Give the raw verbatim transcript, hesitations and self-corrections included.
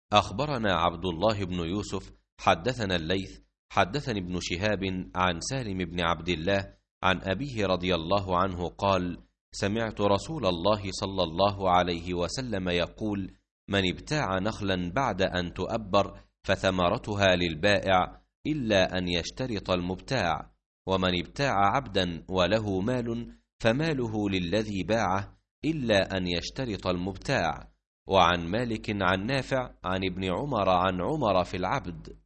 أخبرنا عبد الله بن يوسف حدثنا الليث حدثني ابن شهاب عن سالم بن عبد الله عن أبيه رضي الله عنه قال: سمعت رسول الله صلى الله عليه وسلم يقول: من ابتاع نخلا بعد أن تؤبر فثمرتها للبائع إلا أن يشترط المبتاع، ومن ابتاع عبدا وله مال فماله للذي باعه إلا أن يشترط المبتاع. وعن مالك عن نافع عن ابن عمر عن عمر في العبد